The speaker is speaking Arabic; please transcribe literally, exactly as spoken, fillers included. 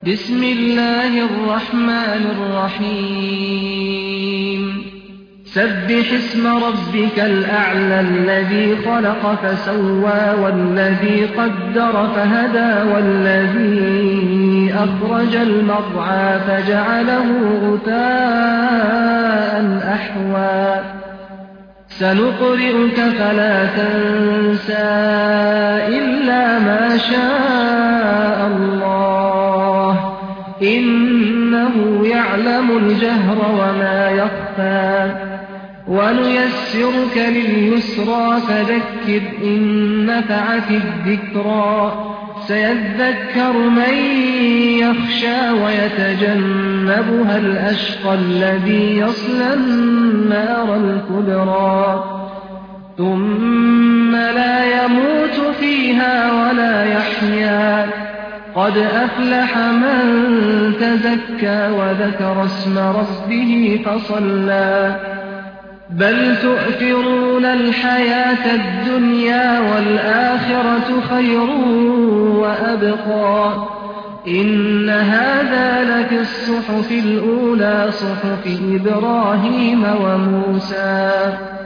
بسم الله الرحمن الرحيم سبح اسم ربك الأعلى الذي خلق فسوى والذي قدر فهدى والذي أخرج المرعى فجعله غثاء أحوى سنقرئك فلا تنسى إلا ما شاء الله إنه يعلم الجهر وما يخفى ونيسرك لليسرى فذكر إن نفعت الذكرى سيذكر من يخشى ويتجنبها الأشقى الذي يصلى النار الكبرى ثم لا يموت فيها ولا يحيا قد أفلح من تزكى وذكر اسم ربه فصلى بل تؤثرون الحياة الدنيا والآخرة خير وأبقى إن هذا لفي الصحف الأولى صحف إبراهيم وموسى